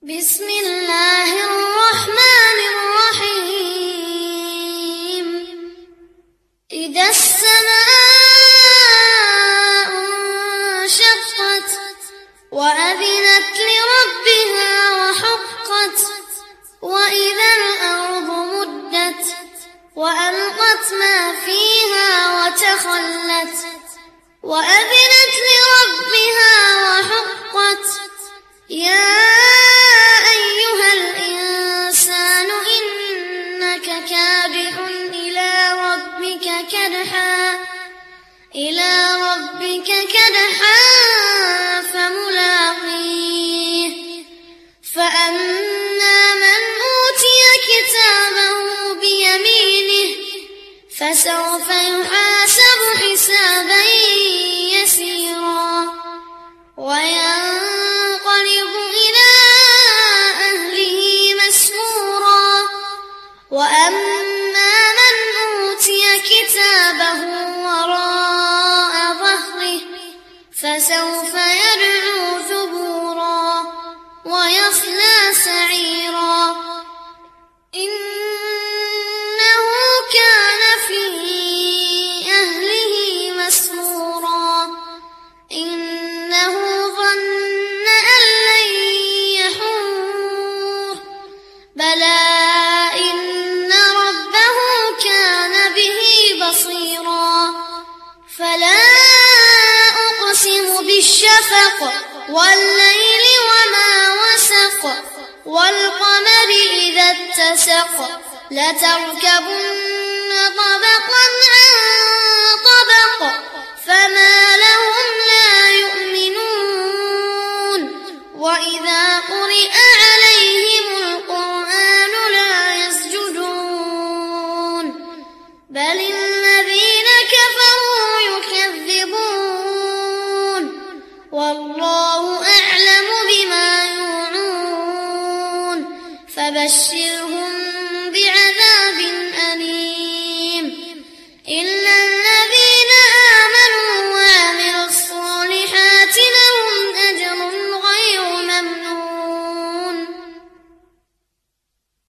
بسم الله الرحمن الرحيم. إذا السماء انشقت وأذنت لربها وحقت وإذا الأرض مدت وألقت ما فيها وتخلت وأذنت لربها وحقت يا أيها الإنسان إنك كادح إلى ربك كدحا فملاقيه فأما من أوتي كتابه بيمينه فسوف يحاسب حسابا يسيرا وينقلب إلى أهله مسرورا وأما من أوتي كتابه وراء ظهره فسوف يدعو ثبورا ويصلى سعيرا إنه كان في أهله مسرورا إنه ظن أن لن يحور بلى إن ربه كان به بصيرا فلا أقسم بالشفق والليل وما وسق والقمر إذا اتسق لتركبن طبقا عن طبق فما لهم لا يؤمنون وإذا قرئ عليهم القرآن لا يسجدون بل الذين كفروا يكذبون والله أعلم بما يوعون فبشر